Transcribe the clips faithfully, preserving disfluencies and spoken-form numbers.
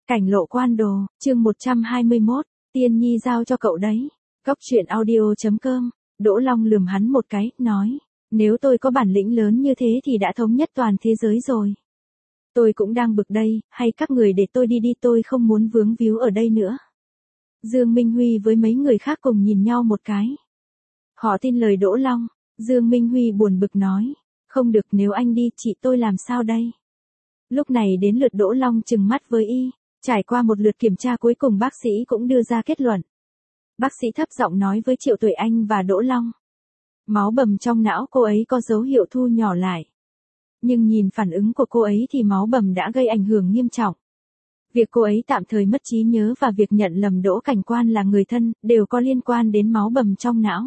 Cảnh lộ quan đồ, chương một trăm hai mươi mốt, Tiên Nhi giao cho cậu đấy. Cóc truyện audio.com, Đỗ Long lườm hắn một cái, nói, nếu tôi có bản lĩnh lớn như thế thì đã thống nhất toàn thế giới rồi. Tôi cũng đang bực đây, hay các người để tôi đi đi, tôi không muốn vướng víu ở đây nữa. Dương Minh Huy với mấy người khác cùng nhìn nhau một cái. Họ tin lời Đỗ Long. Dương Minh Huy buồn bực nói, không được, nếu anh đi chị tôi làm sao đây? Lúc này đến lượt Đỗ Long trừng mắt với y. Trải qua một lượt kiểm tra cuối cùng bác sĩ cũng đưa ra kết luận. Bác sĩ thấp giọng nói với Triệu Tuệ Anh và Đỗ Long. Máu bầm trong não cô ấy có dấu hiệu thu nhỏ lại. Nhưng nhìn phản ứng của cô ấy thì máu bầm đã gây ảnh hưởng nghiêm trọng. Việc cô ấy tạm thời mất trí nhớ và việc nhận lầm Đỗ Cảnh Quan là người thân đều có liên quan đến máu bầm trong não.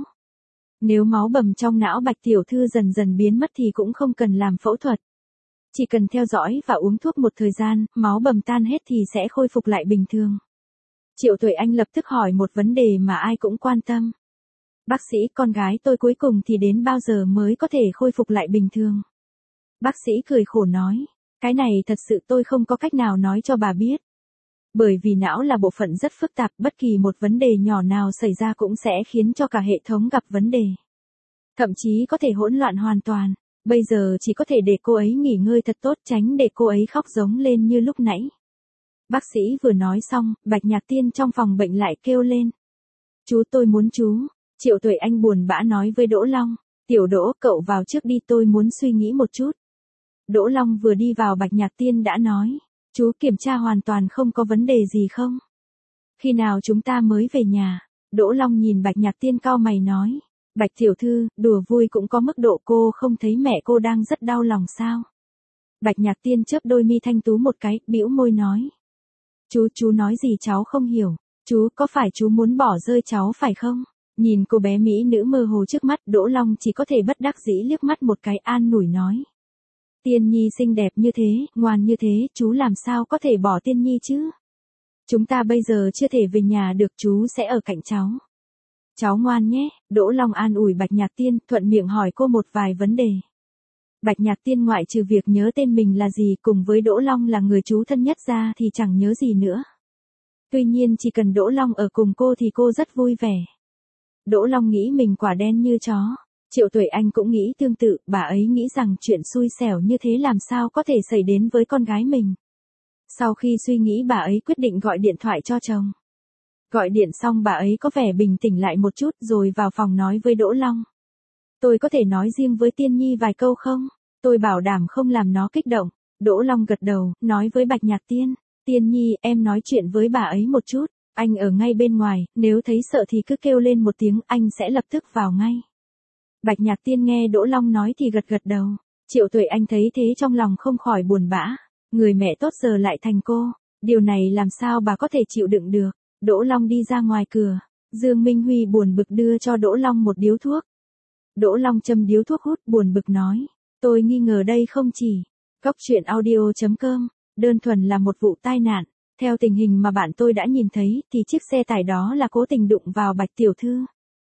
Nếu máu bầm trong não Bạch tiểu thư dần dần biến mất thì cũng không cần làm phẫu thuật. Chỉ cần theo dõi và uống thuốc một thời gian, máu bầm tan hết thì sẽ khôi phục lại bình thường. Triệu Tuệ Anh lập tức hỏi một vấn đề mà ai cũng quan tâm. Bác sĩ, con gái tôi cuối cùng thì đến bao giờ mới có thể khôi phục lại bình thường? Bác sĩ cười khổ nói, cái này thật sự tôi không có cách nào nói cho bà biết. Bởi vì não là bộ phận rất phức tạp, bất kỳ một vấn đề nhỏ nào xảy ra cũng sẽ khiến cho cả hệ thống gặp vấn đề. Thậm chí có thể hỗn loạn hoàn toàn. Bây giờ chỉ có thể để cô ấy nghỉ ngơi thật tốt, tránh để cô ấy khóc giống lên như lúc nãy. Bác sĩ vừa nói xong, Bạch Nhạc Tiên trong phòng bệnh lại kêu lên. Chú, tôi muốn chú. Triệu Tuệ Anh buồn bã nói với Đỗ Long. Tiểu Đỗ, cậu vào trước đi, tôi muốn suy nghĩ một chút. Đỗ Long vừa đi vào, Bạch Nhạc Tiên đã nói. Chú kiểm tra hoàn toàn không có vấn đề gì không? Khi nào chúng ta mới về nhà? Đỗ Long nhìn Bạch Nhạc Tiên cau mày nói. Bạch tiểu thư, đùa vui cũng có mức độ, cô không thấy mẹ cô đang rất đau lòng sao? Bạch Nhạc Tiên chớp đôi mi thanh tú một cái, bĩu môi nói. Chú, chú nói gì cháu không hiểu. Chú, có phải chú muốn bỏ rơi cháu phải không? Nhìn cô bé mỹ nữ mơ hồ trước mắt, Đỗ Long chỉ có thể bất đắc dĩ liếc mắt một cái, an ủi nói. Tiên Nhi xinh đẹp như thế, ngoan như thế, chú làm sao có thể bỏ Tiên Nhi chứ? Chúng ta bây giờ chưa thể về nhà được, chú sẽ ở cạnh cháu. Cháu ngoan nhé, Đỗ Long an ủi Bạch Nhạc Tiên, thuận miệng hỏi cô một vài vấn đề. Bạch Nhạc Tiên ngoại trừ việc nhớ tên mình là gì cùng với Đỗ Long là người chú thân nhất ra thì chẳng nhớ gì nữa. Tuy nhiên chỉ cần Đỗ Long ở cùng cô thì cô rất vui vẻ. Đỗ Long nghĩ mình quả đen như chó. Triệu Tuệ Anh cũng nghĩ tương tự, bà ấy nghĩ rằng chuyện xui xẻo như thế làm sao có thể xảy đến với con gái mình. Sau khi suy nghĩ, bà ấy quyết định gọi điện thoại cho chồng. Gọi điện xong bà ấy có vẻ bình tĩnh lại một chút rồi vào phòng nói với Đỗ Long. Tôi có thể nói riêng với Tiên Nhi vài câu không? Tôi bảo đảm không làm nó kích động. Đỗ Long gật đầu, nói với Bạch Nhạc Tiên. Tiên Nhi, em nói chuyện với bà ấy một chút. Anh ở ngay bên ngoài, nếu thấy sợ thì cứ kêu lên một tiếng, anh sẽ lập tức vào ngay. Bạch Nhạc Tiên nghe Đỗ Long nói thì gật gật đầu. Triệu Tuệ Anh thấy thế trong lòng không khỏi buồn bã. Người mẹ tốt giờ lại thành cô. Điều này làm sao bà có thể chịu đựng được? Đỗ Long đi ra ngoài cửa. Dương Minh Huy buồn bực đưa cho Đỗ Long một điếu thuốc. Đỗ Long châm điếu thuốc hút, buồn bực nói. Tôi nghi ngờ đây không chỉ Cóc truyện audio.com, đơn thuần là một vụ tai nạn. Theo tình hình mà bạn tôi đã nhìn thấy thì chiếc xe tải đó là cố tình đụng vào Bạch tiểu thư.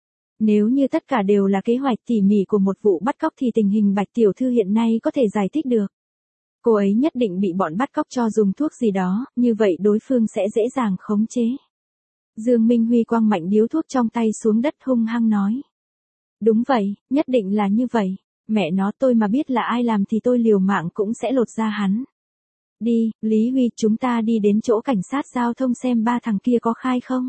Nếu như tất cả đều là kế hoạch tỉ mỉ của một vụ bắt cóc thì tình hình Bạch tiểu thư hiện nay có thể giải thích được. Cô ấy nhất định bị bọn bắt cóc cho dùng thuốc gì đó, như vậy đối phương sẽ dễ dàng khống chế. Dương Minh Huy quăng mạnh điếu thuốc trong tay xuống đất, hung hăng nói. Đúng vậy, nhất định là như vậy. Mẹ nó, tôi mà biết là ai làm thì tôi liều mạng cũng sẽ lột ra hắn. Đi, Lý Huy, chúng ta đi đến chỗ cảnh sát giao thông xem ba thằng kia có khai không.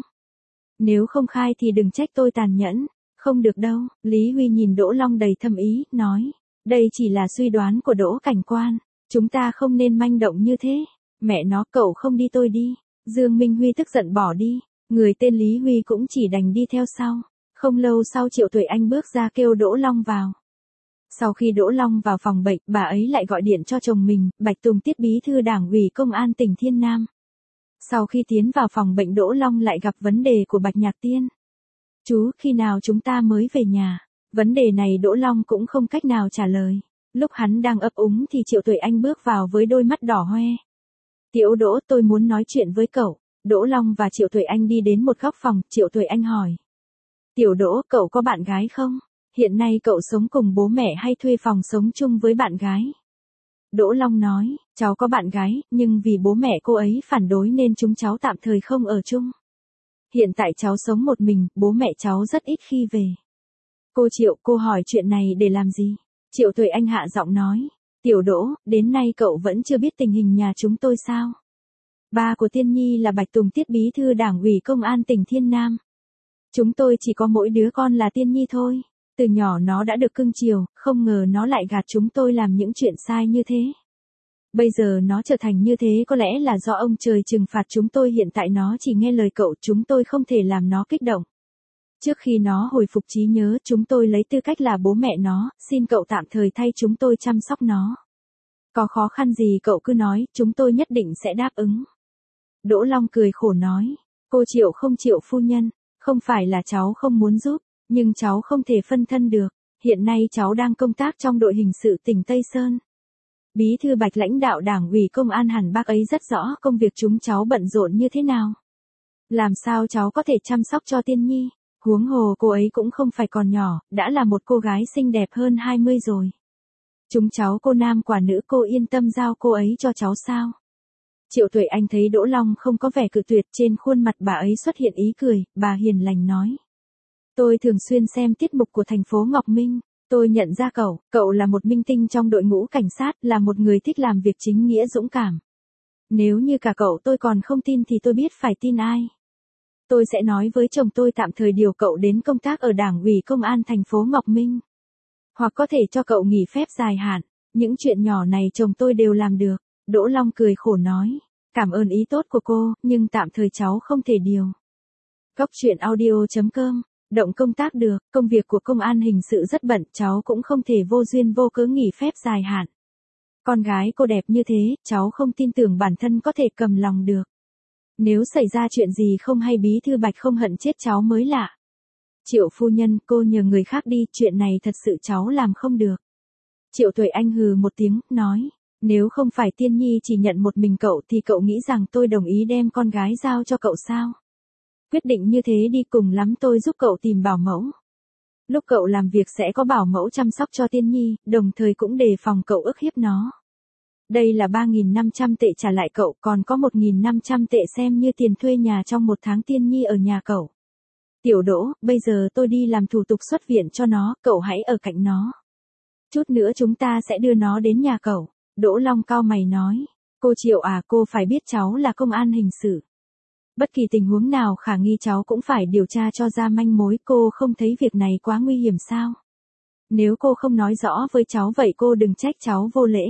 Nếu không khai thì đừng trách tôi tàn nhẫn. Không được đâu, Lý Huy nhìn Đỗ Long đầy thâm ý, nói. Đây chỉ là suy đoán của Đỗ Cảnh Quan. Chúng ta không nên manh động như thế. Mẹ nó, cậu không đi tôi đi. Dương Minh Huy tức giận bỏ đi. Người tên Lý Huy cũng chỉ đành đi theo sau. Không lâu sau Triệu Tuệ Anh bước ra kêu Đỗ Long vào. Sau khi Đỗ Long vào phòng bệnh, bà ấy lại gọi điện cho chồng mình, Bạch Tùng Tiết bí thư Đảng ủy Công an tỉnh Thiên Nam. Sau khi tiến vào phòng bệnh, Đỗ Long lại gặp vấn đề của Bạch Nhạc Tiên. Chú, khi nào chúng ta mới về nhà? Vấn đề này Đỗ Long cũng không cách nào trả lời. Lúc hắn đang ấp úng thì Triệu Tuệ Anh bước vào với đôi mắt đỏ hoe. Tiểu Đỗ, tôi muốn nói chuyện với cậu. Đỗ Long và Triệu Tuệ Anh đi đến một góc phòng, Triệu Tuệ Anh hỏi. Tiểu Đỗ, cậu có bạn gái không? Hiện nay cậu sống cùng bố mẹ hay thuê phòng sống chung với bạn gái? Đỗ Long nói, cháu có bạn gái, nhưng vì bố mẹ cô ấy phản đối nên chúng cháu tạm thời không ở chung. Hiện tại cháu sống một mình, bố mẹ cháu rất ít khi về. Cô Triệu, cô hỏi chuyện này để làm gì? Triệu Tuệ Anh hạ giọng nói, Tiểu Đỗ, đến nay cậu vẫn chưa biết tình hình nhà chúng tôi sao? Ba của Tiên Nhi là Bạch Tùng Tiết bí thư Đảng ủy Công an tỉnh Thiên Nam. Chúng tôi chỉ có mỗi đứa con là Tiên Nhi thôi. Từ nhỏ nó đã được cưng chiều, không ngờ nó lại gạt chúng tôi làm những chuyện sai như thế. Bây giờ nó trở thành như thế có lẽ là do ông trời trừng phạt chúng tôi, hiện tại nó chỉ nghe lời cậu, chúng tôi không thể làm nó kích động. Trước khi nó hồi phục trí nhớ, chúng tôi lấy tư cách là bố mẹ nó, xin cậu tạm thời thay chúng tôi chăm sóc nó. Có khó khăn gì cậu cứ nói, chúng tôi nhất định sẽ đáp ứng. Đỗ Long cười khổ nói, cô Triệu không Triệu phu nhân, không phải là cháu không muốn giúp, nhưng cháu không thể phân thân được, hiện nay cháu đang công tác trong đội hình sự tỉnh Tây Sơn. Bí thư Bạch lãnh đạo Đảng ủy Công an hẳn bác ấy rất rõ công việc chúng cháu bận rộn như thế nào. Làm sao cháu có thể chăm sóc cho Tiên Nhi, huống hồ cô ấy cũng không phải còn nhỏ, đã là một cô gái xinh đẹp hơn hai mươi rồi. Chúng cháu cô nam quả nữ, cô yên tâm giao cô ấy cho cháu sao? Triệu Tuệ Anh thấy Đỗ Long không có vẻ cự tuyệt, trên khuôn mặt bà ấy xuất hiện ý cười, bà hiền lành nói. Tôi thường xuyên xem tiết mục của thành phố Ngọc Minh, tôi nhận ra cậu, cậu là một minh tinh trong đội ngũ cảnh sát, là một người thích làm việc chính nghĩa dũng cảm. Nếu như cả cậu tôi còn không tin thì tôi biết phải tin ai. Tôi sẽ nói với chồng tôi tạm thời điều cậu đến công tác ở Đảng ủy Công an thành phố Ngọc Minh. Hoặc có thể cho cậu nghỉ phép dài hạn, những chuyện nhỏ này chồng tôi đều làm được. Đỗ Long cười khổ nói, cảm ơn ý tốt của cô, nhưng tạm thời cháu không thể điều. Góc truyện audio chấm com, động công tác được, công việc của công an hình sự rất bận, cháu cũng không thể vô duyên vô cớ nghỉ phép dài hạn. Con gái cô đẹp như thế, cháu không tin tưởng bản thân có thể cầm lòng được. Nếu xảy ra chuyện gì không hay bí thư Bạch không hận chết cháu mới lạ. Triệu phu nhân, cô nhờ người khác đi, chuyện này thật sự cháu làm không được. Triệu Tuệ Anh hừ một tiếng, nói, nếu không phải Tiên Nhi chỉ nhận một mình cậu thì cậu nghĩ rằng tôi đồng ý đem con gái giao cho cậu sao? Quyết định như thế đi, cùng lắm tôi giúp cậu tìm bảo mẫu. Lúc cậu làm việc sẽ có bảo mẫu chăm sóc cho Tiên Nhi, đồng thời cũng đề phòng cậu ức hiếp nó. Đây là ba nghìn năm trăm tệ trả lại cậu, còn có một nghìn năm trăm tệ xem như tiền thuê nhà trong một tháng Tiên Nhi ở nhà cậu. Tiểu Đỗ, bây giờ tôi đi làm thủ tục xuất viện cho nó, cậu hãy ở cạnh nó. Chút nữa chúng ta sẽ đưa nó đến nhà cậu. Đỗ Long cau mày nói, cô Triệu à, cô phải biết cháu là công an hình sự. Bất kỳ tình huống nào khả nghi cháu cũng phải điều tra cho ra manh mối, cô không thấy việc này quá nguy hiểm sao? Nếu cô không nói rõ với cháu vậy cô đừng trách cháu vô lễ.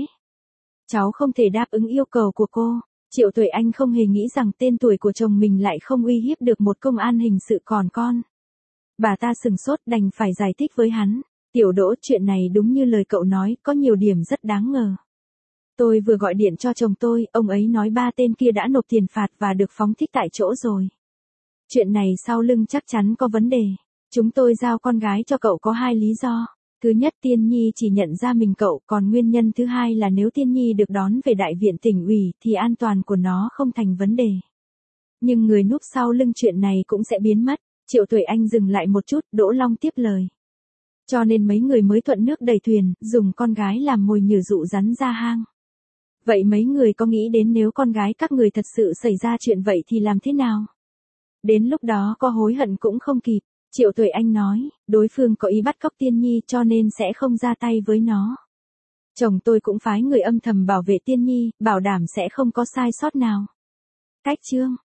Cháu không thể đáp ứng yêu cầu của cô. Triệu Tuệ Anh không hề nghĩ rằng tên tuổi của chồng mình lại không uy hiếp được một công an hình sự còn con. Bà ta sừng sốt, đành phải giải thích với hắn. Tiểu Đỗ, chuyện này đúng như lời cậu nói, có nhiều điểm rất đáng ngờ. Tôi vừa gọi điện cho chồng tôi, ông ấy nói ba tên kia đã nộp tiền phạt và được phóng thích tại chỗ rồi. Chuyện này sau lưng chắc chắn có vấn đề. Chúng tôi giao con gái cho cậu có hai lý do. Thứ nhất, Tiên Nhi chỉ nhận ra mình cậu, còn nguyên nhân thứ hai là nếu Tiên Nhi được đón về đại viện tỉnh ủy thì an toàn của nó không thành vấn đề. Nhưng người núp sau lưng chuyện này cũng sẽ biến mất. Triệu Tuệ Anh dừng lại một chút, Đỗ Long tiếp lời. Cho nên mấy người mới thuận nước đẩy thuyền, dùng con gái làm mồi nhử dụ rắn ra hang. Vậy mấy người có nghĩ đến nếu con gái các người thật sự xảy ra chuyện vậy thì làm thế nào? Đến lúc đó có hối hận cũng không kịp. Triệu Tuệ Anh nói, đối phương có ý bắt cóc Tiên Nhi cho nên sẽ không ra tay với nó. Chồng tôi cũng phái người âm thầm bảo vệ Tiên Nhi, bảo đảm sẽ không có sai sót nào. Cách chương